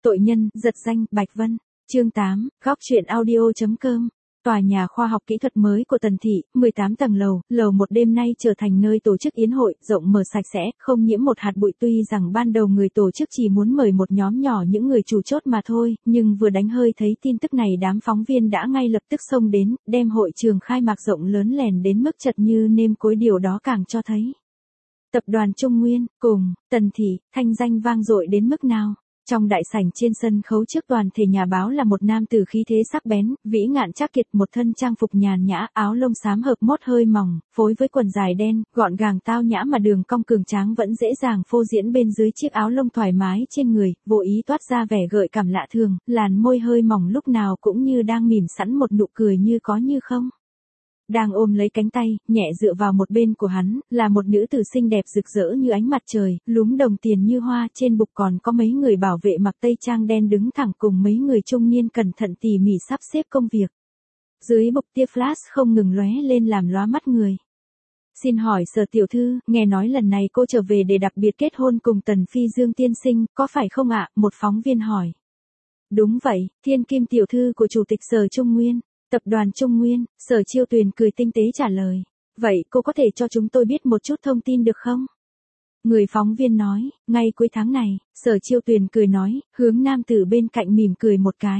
Tội nhân, giật danh, Bạch Vân. Chương 8, góc truyện audio.com. Tòa nhà khoa học kỹ thuật mới của Tần Thị, 18 tầng lầu 1 đêm nay trở thành nơi tổ chức yến hội, rộng mở sạch sẽ, không nhiễm một hạt bụi. Tuy rằng ban đầu người tổ chức chỉ muốn mời một nhóm nhỏ những người chủ chốt mà thôi, nhưng vừa đánh hơi thấy tin tức này đám phóng viên đã ngay lập tức xông đến, đem hội trường khai mạc rộng lớn lèn đến mức chật như nêm cối. Điều đó càng cho thấy tập đoàn Trung Nguyên, cùng Tần Thị, thanh danh vang dội đến mức nào. Trong đại sảnh trên sân khấu trước toàn thể nhà báo là một nam tử khí thế sắc bén, vĩ ngạn trác kiệt, một thân trang phục nhàn nhã, áo lông xám hợp mốt hơi mỏng, phối với quần dài đen, gọn gàng tao nhã mà đường cong cường tráng vẫn dễ dàng phô diễn bên dưới chiếc áo lông thoải mái trên người, vô ý toát ra vẻ gợi cảm lạ thường, làn môi hơi mỏng lúc nào cũng như đang mỉm sẵn một nụ cười như có như không. Đang ôm lấy cánh tay, nhẹ dựa vào một bên của hắn, là một nữ tử xinh đẹp rực rỡ như ánh mặt trời, lúm đồng tiền như hoa, trên bục còn có mấy người bảo vệ mặc tây trang đen đứng thẳng cùng mấy người trung niên cẩn thận tỉ mỉ sắp xếp công việc. Dưới bục tia flash không ngừng lóe lên làm lóa mắt người. Xin hỏi Sở tiểu thư, nghe nói lần này cô trở về để đặc biệt kết hôn cùng Tần Phi Dương tiên sinh, có phải không ạ? Một phóng viên hỏi. Đúng vậy, thiên kim tiểu thư của Chủ tịch Sở Trung Nguyên. Tập đoàn Trung Nguyên, Sở Chiêu Tuyền cười tinh tế trả lời. Vậy cô có thể cho chúng tôi biết một chút thông tin được không? Người phóng viên nói, ngay cuối tháng này, Sở Chiêu Tuyền cười nói, hướng nam tử bên cạnh mỉm cười một cái.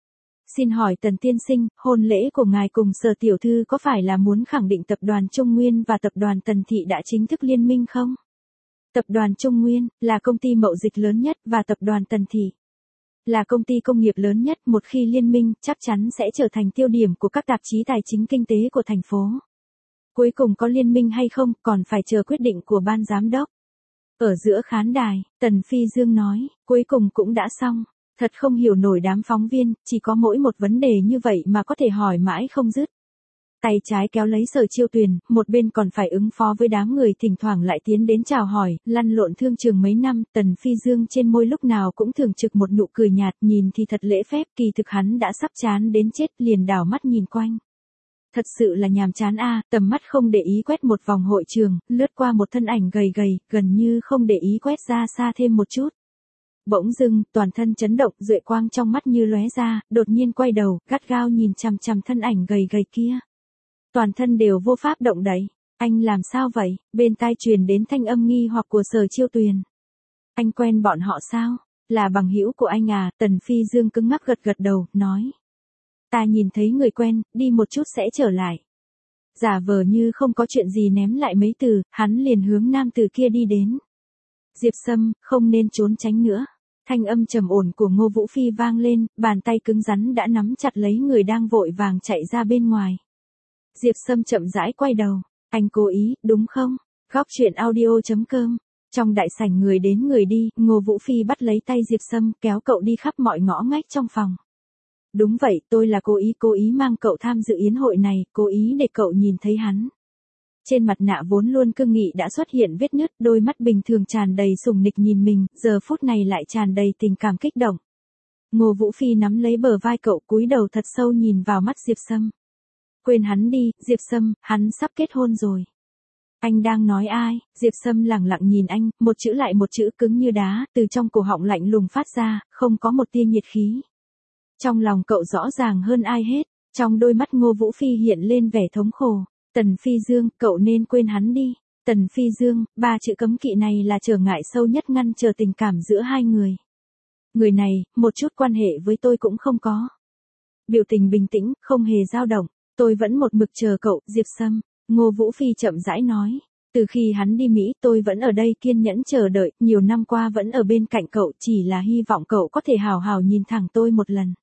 Xin hỏi Tần tiên sinh, hôn lễ của ngài cùng Sở tiểu thư có phải là muốn khẳng định tập đoàn Trung Nguyên và tập đoàn Tần Thị đã chính thức liên minh không? Tập đoàn Trung Nguyên là công ty mậu dịch lớn nhất và tập đoàn Tần Thị là công ty công nghiệp lớn nhất. Một khi liên minh, chắc chắn sẽ trở thành tiêu điểm của các tạp chí tài chính kinh tế của thành phố. Cuối cùng có liên minh hay không, còn phải chờ quyết định của ban giám đốc. Ở giữa khán đài, Tần Phi Dương nói, cuối cùng cũng đã xong. Thật không hiểu nổi đám phóng viên, chỉ có mỗi một vấn đề như vậy mà có thể hỏi mãi không dứt. Tay trái kéo lấy Sở Chiêu Tuyền, một bên còn phải ứng phó với đám người thỉnh thoảng lại tiến đến chào hỏi, lăn lộn thương trường mấy năm. Tần Phi Dương trên môi lúc nào cũng thường trực một nụ cười nhạt, nhìn thì thật lễ phép, kỳ thực hắn đã sắp chán đến chết, liền đảo mắt nhìn quanh. Thật sự là nhàm chán a. Tầm mắt không để ý quét một vòng hội trường, lướt qua một thân ảnh gầy gầy, gần như không để ý quét ra xa thêm một chút. Bỗng dưng, toàn thân chấn động, duệ quang trong mắt như lóe ra, đột nhiên quay đầu, gắt gao nhìn chằm chằm thân ảnh gầy gầy kia. Toàn thân đều vô pháp động đậy. Anh làm sao vậy? Bên tai truyền đến thanh âm nghi hoặc của Sở Chiêu Tuyền. Anh quen bọn họ sao? Là bằng hữu của anh à? Tần Phi Dương cứng ngắc gật đầu, nói. Ta nhìn thấy người quen, đi một chút sẽ trở lại. Giả vờ như không có chuyện gì ném lại mấy từ, hắn liền hướng nam từ kia đi đến. Diệp Sâm, không nên trốn tránh nữa. Thanh âm trầm ổn của Ngô Vũ Phi vang lên, bàn tay cứng rắn đã nắm chặt lấy người đang vội vàng chạy ra bên ngoài. Diệp Sâm chậm rãi quay đầu. Anh cố ý, đúng không? Góc truyện audio.com. Trong đại sảnh người đến người đi, Ngô Vũ Phi bắt lấy tay Diệp Sâm, kéo cậu đi khắp mọi ngõ ngách trong phòng. Đúng vậy, tôi là cố ý mang cậu tham dự yến hội này, cố ý để cậu nhìn thấy hắn. Trên mặt nạ vốn luôn cương nghị đã xuất hiện vết nứt, đôi mắt bình thường tràn đầy sùng nịch nhìn mình, giờ phút này lại tràn đầy tình cảm kích động. Ngô Vũ Phi nắm lấy bờ vai cậu, cúi đầu thật sâu nhìn vào mắt Diệp Sâm. Quên hắn đi, Diệp Sâm, hắn sắp kết hôn rồi. Anh đang nói ai? Diệp Sâm lẳng lặng nhìn anh, một chữ lại một chữ cứng như đá, từ trong cổ họng lạnh lùng phát ra, không có một tia nhiệt khí. Trong lòng cậu rõ ràng hơn ai hết, trong đôi mắt Ngô Vũ Phi hiện lên vẻ thống khổ. Tần Phi Dương, cậu nên quên hắn đi. Tần Phi Dương, ba chữ cấm kỵ này là trở ngại sâu nhất ngăn trở tình cảm giữa hai người. Người này, một chút quan hệ với tôi cũng không có. Biểu tình bình tĩnh, không hề dao động. Tôi vẫn một mực chờ cậu, Diệp Sâm. Ngô Vũ Phi chậm rãi nói. Từ khi hắn đi Mỹ tôi vẫn ở đây kiên nhẫn chờ đợi, nhiều năm qua vẫn ở bên cạnh cậu, chỉ là hy vọng cậu có thể hào hào nhìn thẳng tôi một lần.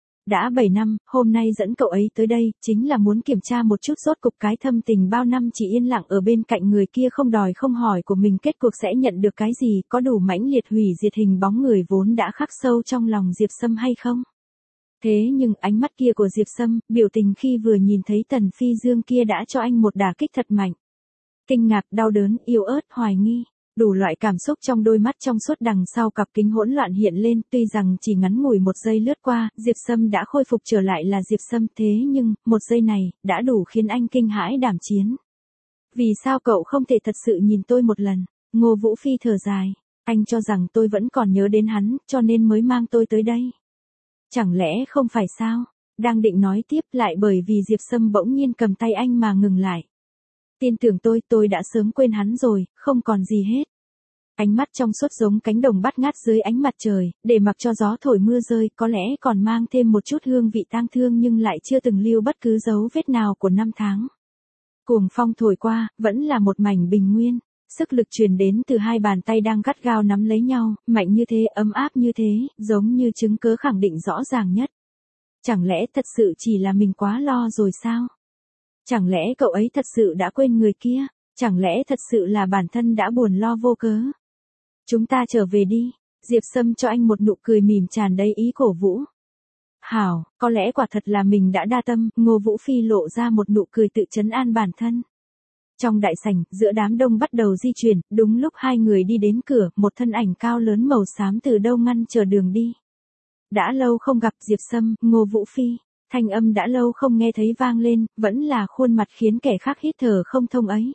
Đã 7 năm, hôm nay dẫn cậu ấy tới đây, chính là muốn kiểm tra một chút rốt cục cái thâm tình bao năm chỉ yên lặng ở bên cạnh người kia không đòi không hỏi của mình kết cuộc sẽ nhận được cái gì, có đủ mãnh liệt hủy diệt hình bóng người vốn đã khắc sâu trong lòng Diệp Sâm hay không? Thế nhưng ánh mắt kia của Diệp Sâm, biểu tình khi vừa nhìn thấy Tần Phi Dương kia đã cho anh một đả kích thật mạnh. Kinh ngạc, đau đớn, yếu ớt, hoài nghi. Đủ loại cảm xúc trong đôi mắt trong suốt đằng sau cặp kính hỗn loạn hiện lên, tuy rằng chỉ ngắn ngủi một giây lướt qua, Diệp Sâm đã khôi phục trở lại là Diệp Sâm, thế nhưng, một giây này, đã đủ khiến anh kinh hãi đảm chiến. Vì sao cậu không thể thật sự nhìn tôi một lần? Ngô Vũ Phi thở dài. Anh cho rằng tôi vẫn còn nhớ đến hắn, cho nên mới mang tôi tới đây. Chẳng lẽ không phải sao? Đang định nói tiếp lại bởi vì Diệp Sâm bỗng nhiên cầm tay anh mà ngừng lại. Tin tưởng tôi đã sớm quên hắn rồi, không còn gì hết. Ánh mắt trong suốt giống cánh đồng bát ngát dưới ánh mặt trời, để mặc cho gió thổi mưa rơi, có lẽ còn mang thêm một chút hương vị tang thương nhưng lại chưa từng lưu bất cứ dấu vết nào của năm tháng. Cuồng phong thổi qua, vẫn là một mảnh bình nguyên. Sức lực truyền đến từ hai bàn tay đang gắt gao nắm lấy nhau, mạnh như thế, ấm áp như thế, giống như chứng cớ khẳng định rõ ràng nhất. Chẳng lẽ thật sự chỉ là mình quá lo rồi sao? Chẳng lẽ cậu ấy thật sự đã quên người kia? Chẳng lẽ thật sự là bản thân đã buồn lo vô cớ? Chúng ta trở về đi. Diệp Sâm cho anh một nụ cười mỉm tràn đầy ý cổ vũ. Hảo, có lẽ quả thật là mình đã đa tâm, Ngô Vũ Phi lộ ra một nụ cười tự trấn an bản thân. Trong đại sảnh, giữa đám đông bắt đầu di chuyển, đúng lúc hai người đi đến cửa, một thân ảnh cao lớn màu xám từ đâu ngăn chờ đường đi. Đã lâu không gặp Diệp Sâm, Ngô Vũ Phi, thanh âm đã lâu không nghe thấy vang lên, vẫn là khuôn mặt khiến kẻ khác hít thở không thông ấy.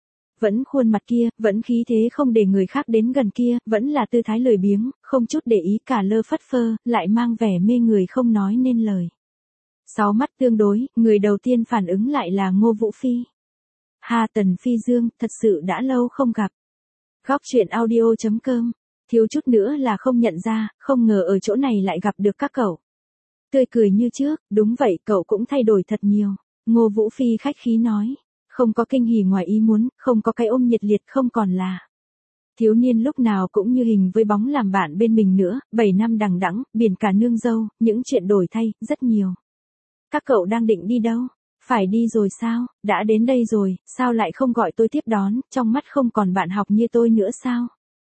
Vẫn khuôn mặt kia, vẫn khí thế không để người khác đến gần kia, vẫn là tư thái lười biếng, không chút để ý cả lơ phất phơ, lại mang vẻ mê người không nói nên lời. Sáu mắt tương đối, người đầu tiên phản ứng lại là Ngô Vũ Phi. Ha, Tần Phi Dương, thật sự đã lâu không gặp. Góc truyện audio.com, thiếu chút nữa là không nhận ra, không ngờ ở chỗ này lại gặp được các cậu. Tươi cười như trước, đúng vậy, cậu cũng thay đổi thật nhiều. Ngô Vũ Phi khách khí nói. Không có kinh hỉ ngoài ý muốn, không có cái ôm nhiệt liệt, không còn là thiếu niên lúc nào cũng như hình với bóng làm bạn bên mình nữa, 7 năm đằng đẵng, biển cả nương dâu, những chuyện đổi thay, rất nhiều. Các cậu đang định đi đâu? Phải đi rồi sao? Đã đến đây rồi, sao lại không gọi tôi tiếp đón, trong mắt không còn bạn học như tôi nữa sao?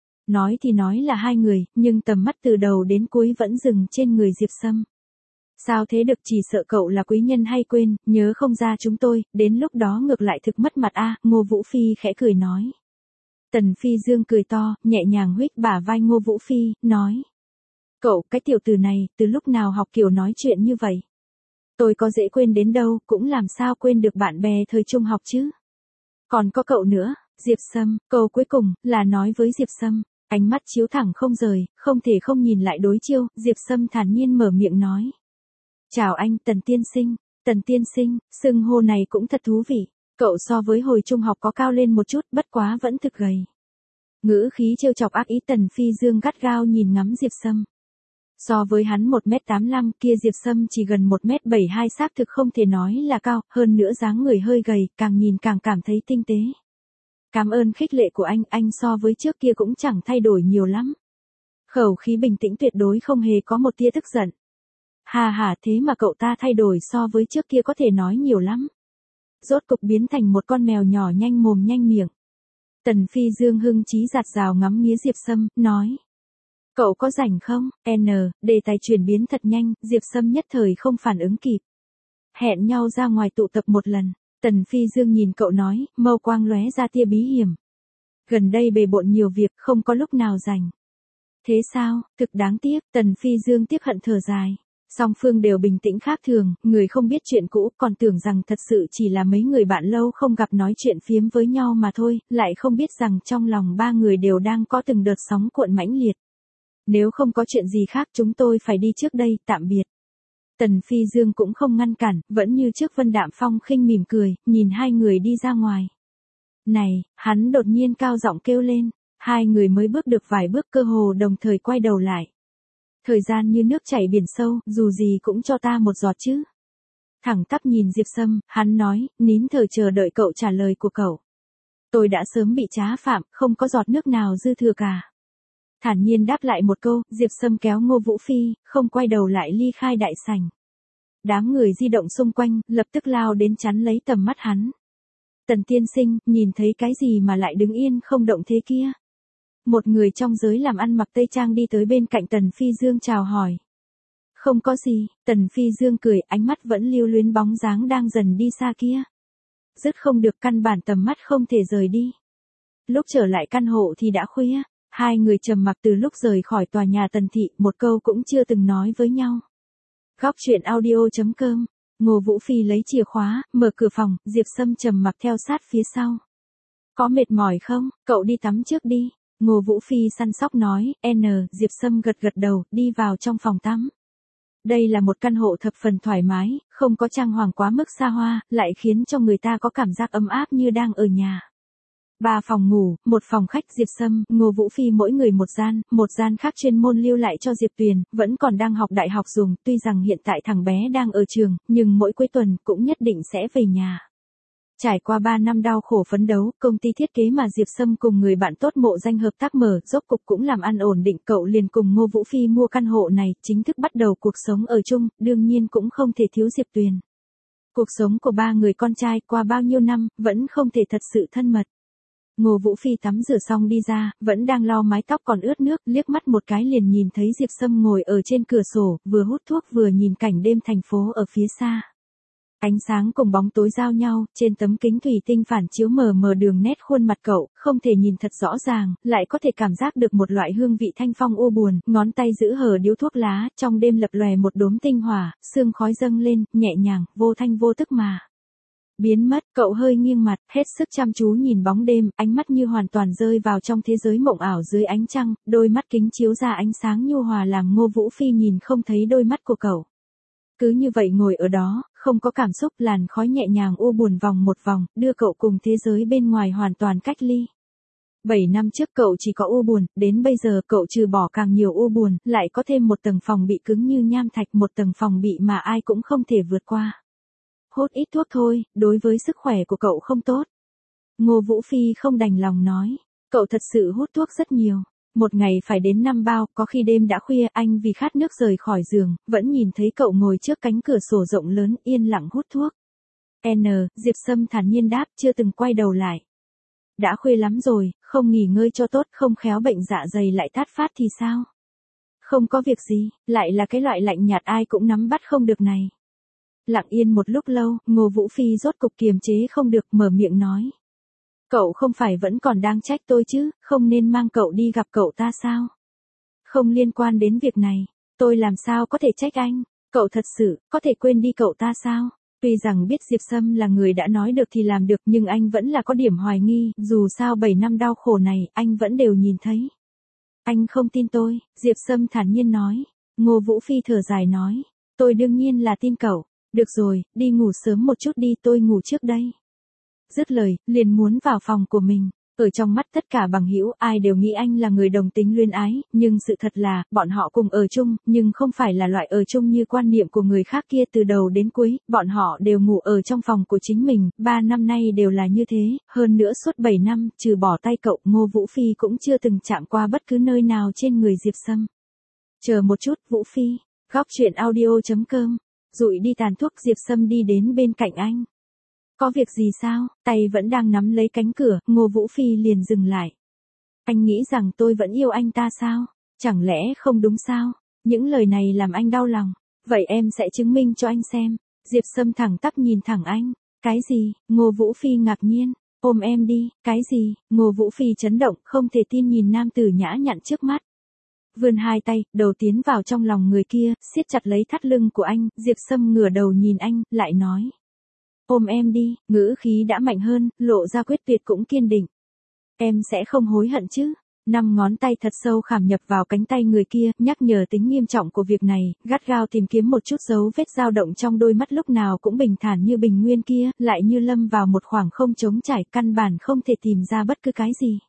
Nói thì nói là hai người, nhưng tầm mắt từ đầu đến cuối vẫn dừng trên người Diệp Sâm. Sao thế được, chỉ sợ cậu là quý nhân hay quên, nhớ không ra chúng tôi, đến lúc đó ngược lại thực mất mặt a. Ngô Vũ Phi khẽ cười nói. Tần Phi Dương cười to, nhẹ nhàng huých bả vai Ngô Vũ Phi, nói. Cậu, cái tiểu tử này, từ lúc nào học kiểu nói chuyện như vậy? Tôi có dễ quên đến đâu, cũng làm sao quên được bạn bè thời trung học chứ? Còn có cậu nữa, Diệp Sâm, câu cuối cùng, là nói với Diệp Sâm. Ánh mắt chiếu thẳng không rời, không thể không nhìn lại đối chiêu, Diệp Sâm thản nhiên mở miệng nói. Chào anh, Tần tiên sinh. Tần tiên sinh, xưng hô này cũng thật thú vị. Cậu so với hồi trung học có cao lên một chút, bất quá vẫn thực gầy. Ngữ khí trêu chọc ác ý. Tần Phi Dương gắt gao nhìn ngắm Diệp Sâm. So với hắn 1m85, kia Diệp Sâm chỉ gần 1m72, xác thực không thể nói là cao, hơn nữa dáng người hơi gầy, càng nhìn càng cảm thấy tinh tế. Cảm ơn khích lệ của anh so với trước kia cũng chẳng thay đổi nhiều lắm. Khẩu khí bình tĩnh tuyệt đối không hề có một tia tức giận. Hà, thế mà cậu ta thay đổi so với trước kia có thể nói nhiều lắm. Rốt cục biến thành một con mèo nhỏ nhanh mồm nhanh miệng. Tần Phi Dương hưng chí giạt rào ngắm nghía Diệp Sâm, nói. Cậu có rảnh không? Đề tài chuyển biến thật nhanh, Diệp Sâm nhất thời không phản ứng kịp. Hẹn nhau ra ngoài tụ tập một lần. Tần Phi Dương nhìn cậu nói, mâu quang lóe ra tia bí hiểm. Gần đây bề bộn nhiều việc, không có lúc nào rảnh. Thế sao, thực đáng tiếc, Tần Phi Dương tiếc hận thở dài. Song phương đều bình tĩnh khác thường, người không biết chuyện cũ, còn tưởng rằng thật sự chỉ là mấy người bạn lâu không gặp nói chuyện phiếm với nhau mà thôi, lại không biết rằng trong lòng ba người đều đang có từng đợt sóng cuộn mãnh liệt. Nếu không có chuyện gì khác chúng tôi phải đi trước đây, tạm biệt. Tần Phi Dương cũng không ngăn cản, vẫn như trước vân đạm phong khinh mỉm cười, nhìn hai người đi ra ngoài. Này, hắn đột nhiên cao giọng kêu lên, hai người mới bước được vài bước cơ hồ đồng thời quay đầu lại. Thời gian như nước chảy biển sâu, dù gì cũng cho ta một giọt chứ. Thẳng tắp nhìn Diệp Sâm, hắn nói, nín thở chờ đợi cậu trả lời của cậu. Tôi đã sớm bị trá phạm, không có giọt nước nào dư thừa cả. Thản nhiên đáp lại một câu, Diệp Sâm kéo Ngô Vũ Phi, không quay đầu lại ly khai đại sảnh. Đám người di động xung quanh, lập tức lao đến chắn lấy tầm mắt hắn. Tần tiên sinh, nhìn thấy cái gì mà lại đứng yên không động thế kia? Một người trong giới làm ăn mặc tây trang đi tới bên cạnh Tần Phi Dương chào hỏi. Không có gì, Tần Phi Dương cười, ánh mắt vẫn lưu luyến bóng dáng đang dần đi xa kia. Dứt không được, căn bản tầm mắt không thể rời đi. Lúc trở lại căn hộ thì đã khuya, hai người trầm mặc từ lúc rời khỏi tòa nhà Tần thị, một câu cũng chưa từng nói với nhau. Góc truyện audio.com, Ngô Vũ Phi lấy chìa khóa, mở cửa phòng, Diệp Sâm trầm mặc theo sát phía sau. Có mệt mỏi không, cậu đi tắm trước đi. Ngô Vũ Phi săn sóc nói, Diệp Sâm gật gật đầu, đi vào trong phòng tắm. Đây là một căn hộ thập phần thoải mái, không có trang hoàng quá mức xa hoa, lại khiến cho người ta có cảm giác ấm áp như đang ở nhà. 3 phòng ngủ, 1 phòng khách. Diệp Sâm, Ngô Vũ Phi mỗi người một gian khác chuyên môn lưu lại cho Diệp Tuyền, vẫn còn đang học đại học dùng, tuy rằng hiện tại thằng bé đang ở trường, nhưng mỗi cuối tuần cũng nhất định sẽ về nhà. Trải qua 3 năm đau khổ phấn đấu, công ty thiết kế mà Diệp Sâm cùng người bạn tốt mộ danh hợp tác mở, rốt cục cũng làm ăn ổn định, cậu liền cùng Ngô Vũ Phi mua căn hộ này, chính thức bắt đầu cuộc sống ở chung, đương nhiên cũng không thể thiếu Diệp Tuyền. Cuộc sống của 3 người con trai qua bao nhiêu năm, vẫn không thể thật sự thân mật. Ngô Vũ Phi tắm rửa xong đi ra, vẫn đang lau mái tóc còn ướt nước, liếc mắt một cái liền nhìn thấy Diệp Sâm ngồi ở trên cửa sổ, vừa hút thuốc vừa nhìn cảnh đêm thành phố ở phía xa. Ánh sáng cùng bóng tối giao nhau, trên tấm kính thủy tinh phản chiếu mờ mờ đường nét khuôn mặt cậu, không thể nhìn thật rõ ràng, lại có thể cảm giác được một loại hương vị thanh phong u buồn, ngón tay giữ hở điếu thuốc lá, trong đêm lập lòe một đốm tinh hỏa, sương khói dâng lên, nhẹ nhàng, vô thanh vô tức mà biến mất. Cậu hơi nghiêng mặt, hết sức chăm chú nhìn bóng đêm, ánh mắt như hoàn toàn rơi vào trong thế giới mộng ảo dưới ánh trăng, đôi mắt kính chiếu ra ánh sáng nhu hòa làm Ngô Vũ Phi nhìn không thấy đôi mắt của cậu. Cứ như vậy ngồi ở đó, không có cảm xúc, làn khói nhẹ nhàng u buồn vòng một vòng, đưa cậu cùng thế giới bên ngoài hoàn toàn cách ly. 7 năm trước cậu chỉ có u buồn, đến bây giờ cậu trừ bỏ càng nhiều u buồn, lại có thêm một tầng phòng bị cứng như nham thạch, một tầng phòng bị mà ai cũng không thể vượt qua. Hút ít thuốc thôi, đối với sức khỏe của cậu không tốt. Ngô Vũ Phi không đành lòng nói, cậu thật sự hút thuốc rất nhiều. Một ngày phải đến 5 bao, có khi đêm đã khuya, anh vì khát nước rời khỏi giường, vẫn nhìn thấy cậu ngồi trước cánh cửa sổ rộng lớn, yên lặng hút thuốc. Diệp Sâm thản nhiên đáp, chưa từng quay đầu lại. Đã khuya lắm rồi, không nghỉ ngơi cho tốt, không khéo bệnh dạ dày lại tái phát thì sao? Không có việc gì, lại là cái loại lạnh nhạt ai cũng nắm bắt không được này. Lặng yên một lúc lâu, Ngô Vũ Phi rốt cục kiềm chế không được, mở miệng nói. Cậu không phải vẫn còn đang trách tôi chứ, không nên mang cậu đi gặp cậu ta sao? Không liên quan đến việc này, tôi làm sao có thể trách anh, cậu thật sự, có thể quên đi cậu ta sao? Tuy rằng biết Diệp Sâm là người đã nói được thì làm được, nhưng anh vẫn là có điểm hoài nghi, dù sao 7 năm đau khổ này, anh vẫn đều nhìn thấy. Anh không tin tôi, Diệp Sâm thản nhiên nói. Ngô Vũ Phi thở dài nói, tôi đương nhiên là tin cậu, được rồi, đi ngủ sớm một chút đi, tôi ngủ trước đây. Dứt lời, liền muốn vào phòng của mình. Ở trong mắt tất cả bằng hữu, ai đều nghĩ anh là người đồng tính luyến ái, nhưng sự thật là, bọn họ cùng ở chung, nhưng không phải là loại ở chung như quan niệm của người khác kia. Từ đầu đến cuối, bọn họ đều ngủ ở trong phòng của chính mình, 3 năm nay đều là như thế, hơn nữa suốt 7 năm, trừ bỏ tay cậu, Ngô Vũ Phi cũng chưa từng chạm qua bất cứ nơi nào trên người Diệp Sâm. Chờ một chút, Vũ Phi, góc truyện audio.com, dụi đi tàn thuốc. Diệp Sâm đi đến bên cạnh anh. Có việc gì sao? Tay vẫn đang nắm lấy cánh cửa, Ngô Vũ Phi liền dừng lại. Anh nghĩ rằng tôi vẫn yêu anh ta sao? Chẳng lẽ không đúng sao? Những lời này làm anh đau lòng. Vậy em sẽ chứng minh cho anh xem. Diệp Sâm thẳng tắp nhìn thẳng anh. Cái gì? Ngô Vũ Phi ngạc nhiên. Ôm em đi. Cái gì? Ngô Vũ Phi chấn động, không thể tin nhìn nam tử nhã nhặn trước mắt. Vươn hai tay, đầu tiến vào trong lòng người kia, siết chặt lấy thắt lưng của anh. Diệp Sâm ngửa đầu nhìn anh, lại nói. Ôm em đi, ngữ khí đã mạnh hơn, lộ ra quyết tuyệt cũng kiên định. Em sẽ không hối hận chứ? 5 ngón tay thật sâu khảm nhập vào cánh tay người kia, nhắc nhở tính nghiêm trọng của việc này, gắt gao tìm kiếm một chút dấu vết dao động trong đôi mắt lúc nào cũng bình thản như bình nguyên kia, lại như lâm vào một khoảng không trống trải, căn bản không thể tìm ra bất cứ cái gì.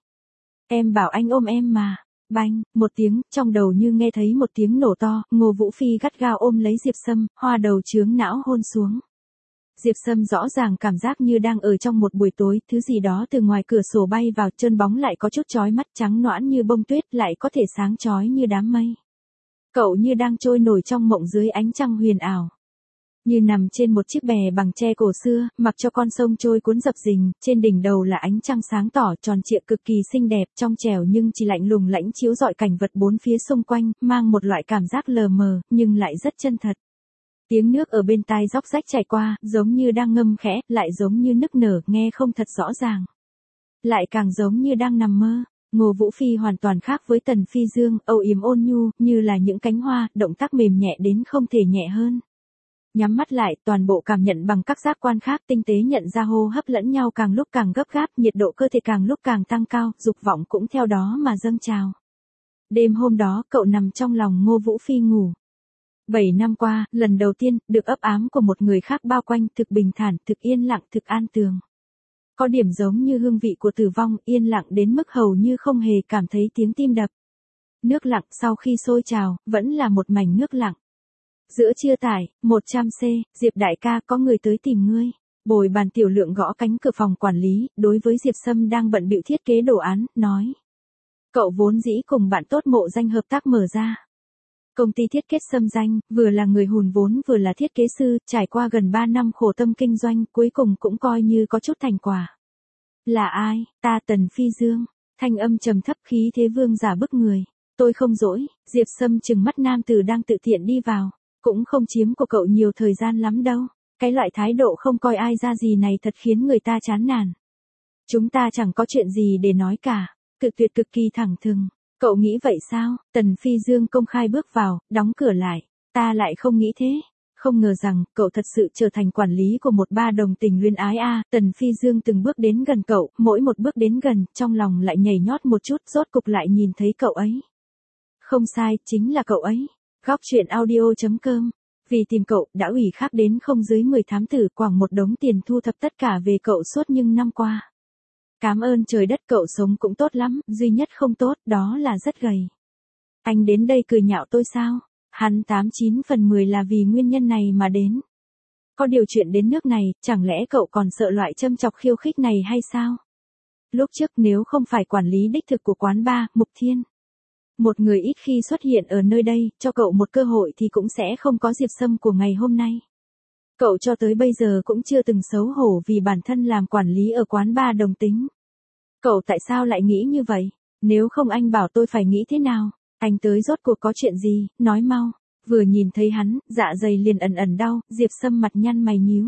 Em bảo anh ôm em mà. Banh, một tiếng, trong đầu như nghe thấy một tiếng nổ to, Ngô Vũ Phi gắt gao ôm lấy Diệp Sâm, hoa đầu chướng não hôn xuống. Diệp Sâm rõ ràng cảm giác như đang ở trong một buổi tối, thứ gì đó từ ngoài cửa sổ bay vào, trơn bóng lại có chút chói mắt, trắng nõn như bông tuyết, lại có thể sáng chói như đám mây. Cậu như đang trôi nổi trong mộng dưới ánh trăng huyền ảo. Như nằm trên một chiếc bè bằng tre cổ xưa, mặc cho con sông trôi cuốn dập dình, trên đỉnh đầu là ánh trăng sáng tỏ, tròn trịa cực kỳ xinh đẹp, trong trẻo nhưng chỉ lạnh lùng lãnh chiếu rọi cảnh vật bốn phía xung quanh, mang một loại cảm giác lờ mờ, nhưng lại rất chân thật. Tiếng nước ở bên tai róc rách chảy qua, giống như đang ngâm khẽ, lại giống như nức nở, nghe không thật rõ ràng. Lại càng giống như đang nằm mơ. Ngô Vũ Phi hoàn toàn khác với Tần Phi Dương, âu yếm ôn nhu, như là những cánh hoa, động tác mềm nhẹ đến không thể nhẹ hơn. Nhắm mắt lại, toàn bộ cảm nhận bằng các giác quan khác, tinh tế nhận ra hô hấp lẫn nhau càng lúc càng gấp gáp, nhiệt độ cơ thể càng lúc càng tăng cao, dục vọng cũng theo đó mà dâng trào. Đêm hôm đó, cậu nằm trong lòng Ngô Vũ Phi ngủ. 7 năm qua, lần đầu tiên, được ấp ám của một người khác bao quanh, thực bình thản, thực yên lặng, thực an tường. Có điểm giống như hương vị của tử vong, yên lặng đến mức hầu như không hề cảm thấy tiếng tim đập. Nước lặng sau khi sôi trào, vẫn là một mảnh nước lặng. Giữa chia tải, 100C, Diệp đại ca, có người tới tìm ngươi. Bồi bàn Tiểu Lượng gõ cánh cửa phòng quản lý, đối với Diệp Sâm đang bận bịu thiết kế đồ án, nói. Cậu vốn dĩ cùng bạn tốt Mộ Danh hợp tác mở ra công ty thiết kế Sâm Danh, vừa là người hùn vốn vừa là thiết kế sư, trải qua gần 3 năm khổ tâm kinh doanh, cuối cùng cũng coi như có chút thành quả. Là ai? Ta Tần Phi Dương. Thanh âm trầm thấp, khí thế vương giả bức người. Tôi không dỗi. Diệp Sâm trừng mắt nam tử đang tự tiện đi vào. Cũng không chiếm của cậu nhiều thời gian lắm đâu. Cái loại thái độ không coi ai ra gì này thật khiến người ta chán nản. Chúng ta chẳng có chuyện gì để nói cả. Cự tuyệt cực kỳ thẳng thừng. Cậu nghĩ vậy sao? Tần Phi Dương công khai bước vào, đóng cửa lại. Ta lại không nghĩ thế. Không ngờ rằng, cậu thật sự trở thành quản lý của một ba đồng tình luyến ái a. Tần Phi Dương từng bước đến gần cậu, mỗi một bước đến gần, trong lòng lại nhảy nhót một chút, rốt cục lại nhìn thấy cậu ấy. Không sai, chính là cậu ấy. Góc truyện audio.com. Vì tìm cậu, đã ủy thác đến không dưới 10 thám tử, quảng một đống tiền thu thập tất cả về cậu suốt những năm qua. Cám ơn trời đất, cậu sống cũng tốt lắm, duy nhất không tốt, đó là rất gầy. Anh đến đây cười nhạo tôi sao? Hắn 89 phần 10 là vì nguyên nhân này mà đến. Có điều chuyện đến nước này, chẳng lẽ cậu còn sợ loại châm chọc khiêu khích này hay sao? Lúc trước nếu không phải quản lý đích thực của quán bar, Mục Thiên. Một người ít khi xuất hiện ở nơi đây, cho cậu một cơ hội thì cũng sẽ không có Diệp Sâm của ngày hôm nay. Cậu cho tới bây giờ cũng chưa từng xấu hổ vì bản thân làm quản lý ở quán bar đồng tính. Cậu tại sao lại nghĩ như vậy? Nếu không anh bảo tôi phải nghĩ thế nào? Anh tới rốt cuộc có chuyện gì, nói mau. Vừa nhìn thấy hắn, dạ dày liền ẩn ẩn đau, Diệp Sâm mặt nhăn mày nhíu.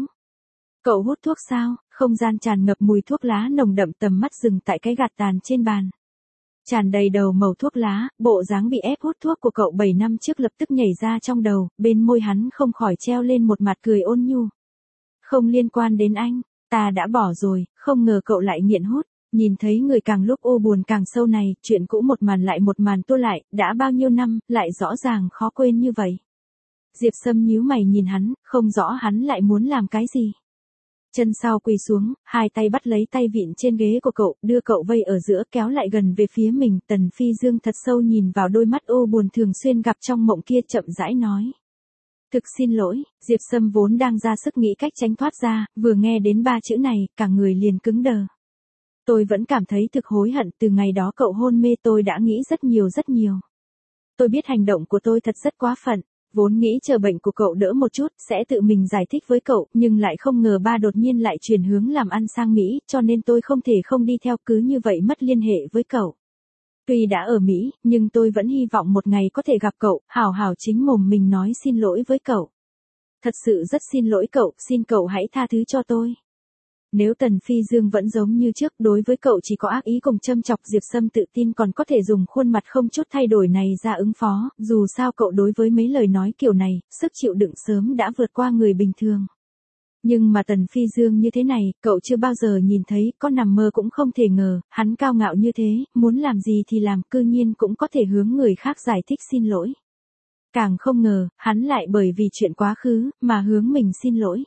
Cậu hút thuốc sao? Không gian tràn ngập mùi thuốc lá nồng đậm, tầm mắt dừng tại cái gạt tàn trên bàn. Tràn đầy đầu màu thuốc lá, bộ dáng bị ép hút thuốc của cậu 7 năm trước lập tức nhảy ra trong đầu, bên môi hắn không khỏi treo lên một mặt cười ôn nhu. Không liên quan đến anh, ta đã bỏ rồi, không ngờ cậu lại nghiện hút. Nhìn thấy người càng lúc u buồn càng sâu này, chuyện cũ một màn lại một màn tua lại, đã bao nhiêu năm, lại rõ ràng khó quên như vậy. Diệp Sâm nhíu mày nhìn hắn, không rõ hắn lại muốn làm cái gì. Chân sau quỳ xuống, hai tay bắt lấy tay vịn trên ghế của cậu, đưa cậu vây ở giữa, kéo lại gần về phía mình. Tần Phi Dương thật sâu nhìn vào đôi mắt u buồn thường xuyên gặp trong mộng kia, chậm rãi nói. Thực xin lỗi. Diệp Sâm vốn đang ra sức nghĩ cách tránh thoát ra, vừa nghe đến ba chữ này, cả người liền cứng đờ. Tôi vẫn cảm thấy thực hối hận, từ ngày đó cậu hôn mê tôi đã nghĩ rất nhiều. Tôi biết hành động của tôi thật rất quá phận, vốn nghĩ chờ bệnh của cậu đỡ một chút, sẽ tự mình giải thích với cậu, nhưng lại không ngờ ba đột nhiên lại chuyển hướng làm ăn sang Mỹ, cho nên tôi không thể không đi theo, cứ như vậy mất liên hệ với cậu. Tuy đã ở Mỹ, nhưng tôi vẫn hy vọng một ngày có thể gặp cậu, hảo hảo chính mồm mình nói xin lỗi với cậu. Thật sự rất xin lỗi cậu, xin cậu hãy tha thứ cho tôi. Nếu Tần Phi Dương vẫn giống như trước, đối với cậu chỉ có ác ý cùng châm chọc, Diệp Sâm tự tin còn có thể dùng khuôn mặt không chút thay đổi này ra ứng phó, dù sao cậu đối với mấy lời nói kiểu này, sức chịu đựng sớm đã vượt qua người bình thường. Nhưng mà Tần Phi Dương như thế này, cậu chưa bao giờ nhìn thấy, có nằm mơ cũng không thể ngờ, hắn cao ngạo như thế, muốn làm gì thì làm, cư nhiên cũng có thể hướng người khác giải thích xin lỗi. Càng không ngờ, hắn lại bởi vì chuyện quá khứ, mà hướng mình xin lỗi.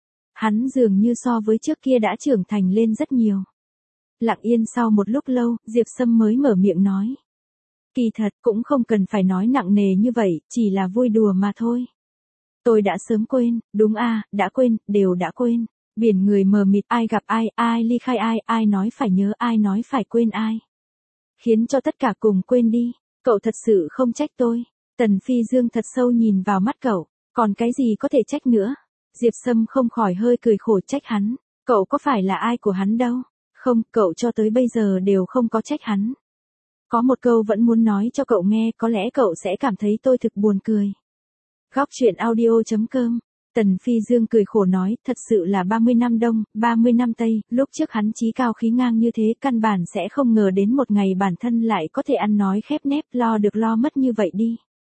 Hắn dường như so với trước kia đã trưởng thành lên rất nhiều. Lặng yên sau một lúc lâu, Diệp Sâm mới mở miệng nói. Kỳ thật cũng không cần phải nói nặng nề như vậy, chỉ là vui đùa mà thôi. Tôi đã sớm quên, đúng đã quên, đều đã quên. Biển người mờ mịt, ai gặp ai, ai ly khai ai, ai nói phải nhớ, ai nói phải quên ai. Khiến cho tất cả cùng quên đi, cậu thật sự không trách tôi. Tần Phi Dương thật sâu nhìn vào mắt cậu, còn cái gì có thể trách nữa. Diệp Sâm không khỏi hơi cười khổ, trách hắn, cậu có phải là ai của hắn đâu. Không, cậu cho tới bây giờ đều không có trách hắn. Có một câu vẫn muốn nói cho cậu nghe, có lẽ cậu sẽ cảm thấy tôi thực buồn cười. Góc truyện audio.com. Tần Phi Dương cười khổ nói, thật sự là 30 năm Đông, 30 năm Tây, lúc trước hắn chí cao khí ngang như thế, căn bản sẽ không ngờ đến một ngày bản thân lại có thể ăn nói khép nép, lo được lo mất như vậy đi.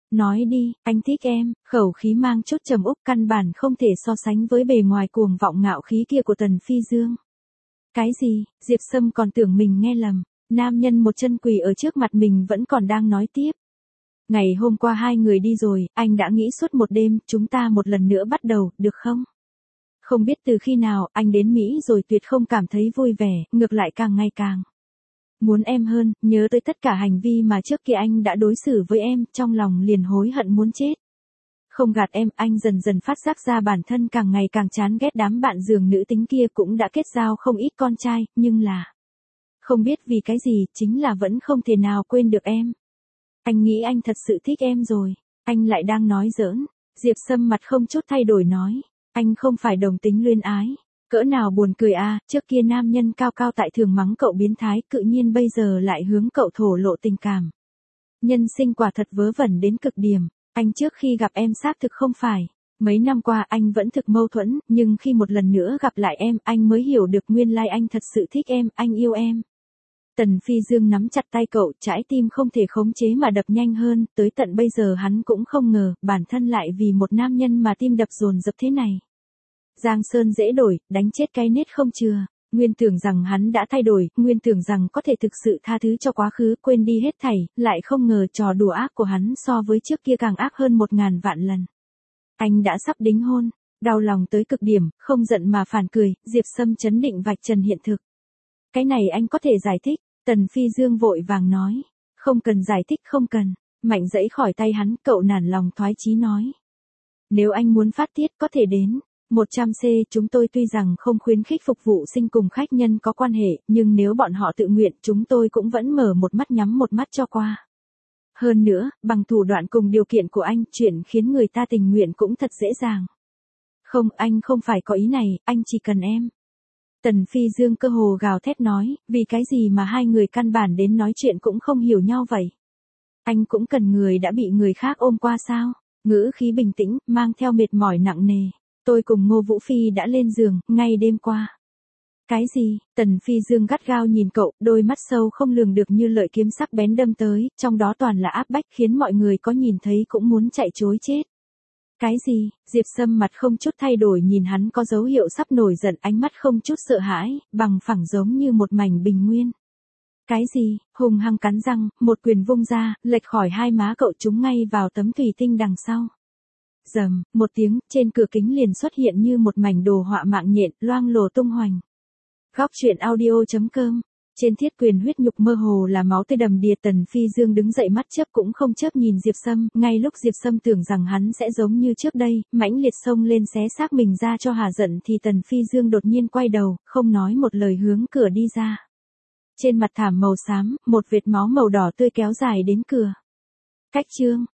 Nói đi, anh thích em, khẩu khí mang chút trầm úc căn bản không thể so sánh với bề ngoài cuồng vọng ngạo khí kia của Tần Phi Dương. Cái gì, Diệp Sâm còn tưởng mình nghe lầm, nam nhân một chân quỳ ở trước mặt mình vẫn còn đang nói tiếp. Ngày hôm qua hai người đi rồi, anh đã nghĩ suốt một đêm, chúng ta một lần nữa bắt đầu, được không? Không biết từ khi nào, anh đến Mỹ rồi tuyệt không cảm thấy vui vẻ, ngược lại càng ngày càng muốn em hơn, nhớ tới tất cả hành vi mà trước kia anh đã đối xử với em, trong lòng liền hối hận muốn chết. Không gạt em, anh dần dần phát giác ra bản thân càng ngày càng chán ghét đám bạn giường nữ tính kia cũng đã kết giao không ít con trai, nhưng là không biết vì cái gì, chính là vẫn không thể nào quên được em. Anh nghĩ anh thật sự thích em rồi, anh lại đang nói giỡn. Diệp Sâm mặt không chút thay đổi nói, anh không phải đồng tính luyến ái. Cỡ nào buồn cười à, trước kia nam nhân cao cao tại thường mắng cậu biến thái, tự nhiên bây giờ lại hướng cậu thổ lộ tình cảm. Nhân sinh quả thật vớ vẩn đến cực điểm, anh trước khi gặp em xác thực không phải. Mấy năm qua anh vẫn thực mâu thuẫn, nhưng khi một lần nữa gặp lại em, anh mới hiểu được nguyên lai anh thật sự thích em, anh yêu em. Tần Phi Dương nắm chặt tay cậu, trái tim không thể khống chế mà đập nhanh hơn, tới tận bây giờ hắn cũng không ngờ, bản thân lại vì một nam nhân mà tim đập dồn dập thế này. Giang Sơn dễ đổi, đánh chết cái nết không chừa. Nguyên tưởng rằng hắn đã thay đổi, nguyên tưởng rằng có thể thực sự tha thứ cho quá khứ, quên đi hết thảy, lại không ngờ trò đùa ác của hắn so với trước kia càng ác hơn 1000 vạn lần. Anh đã sắp đính hôn, đau lòng tới cực điểm, không giận mà phản cười, Diệp Sâm trấn định vạch trần hiện thực. Cái này anh có thể giải thích, Tần Phi Dương vội vàng nói. Không cần giải thích, không cần. Mạnh dẫy khỏi tay hắn, cậu nản lòng thoái chí nói. Nếu anh muốn phát tiết có thể đến 100C, chúng tôi tuy rằng không khuyến khích phục vụ sinh cùng khách nhân có quan hệ, nhưng nếu bọn họ tự nguyện, chúng tôi cũng vẫn mở một mắt nhắm một mắt cho qua. Hơn nữa, bằng thủ đoạn cùng điều kiện của anh, chuyện khiến người ta tình nguyện cũng thật dễ dàng. Không, anh không phải có ý này, anh chỉ cần em. Tần Phi Dương cơ hồ gào thét nói, vì cái gì mà hai người căn bản đến nói chuyện cũng không hiểu nhau vậy? Anh cũng cần người đã bị người khác ôm qua sao? Ngữ khí bình tĩnh, mang theo mệt mỏi nặng nề. Tôi cùng Ngô Vũ Phi đã lên giường, ngay đêm qua. Cái gì? Tần Phi Dương gắt gao nhìn cậu, đôi mắt sâu không lường được như lợi kiếm sắc bén đâm tới, trong đó toàn là áp bách khiến mọi người có nhìn thấy cũng muốn chạy trối chết. Cái gì? Diệp Sâm mặt không chút thay đổi nhìn hắn có dấu hiệu sắp nổi giận, ánh mắt không chút sợ hãi, bằng phẳng giống như một mảnh bình nguyên. Cái gì? Hùng hăng cắn răng, một quyền vung ra, lệch khỏi hai má cậu trúng ngay vào tấm thủy tinh đằng sau. Rầm, một tiếng, trên cửa kính liền xuất hiện như một mảnh đồ họa mạng nhện, loang lổ tung hoành. Góc truyện audio.com. Trên thiết quyền huyết nhục mơ hồ là máu tươi đầm đìa. Tần Phi Dương đứng dậy mắt chớp cũng không chớp nhìn Diệp Sâm, ngay lúc Diệp Sâm tưởng rằng hắn sẽ giống như trước đây, mãnh liệt xông lên xé xác mình ra cho hà giận thì Tần Phi Dương đột nhiên quay đầu, không nói một lời hướng cửa đi ra. Trên mặt thảm màu xám, một vệt máu màu đỏ tươi kéo dài đến cửa. Cách chương.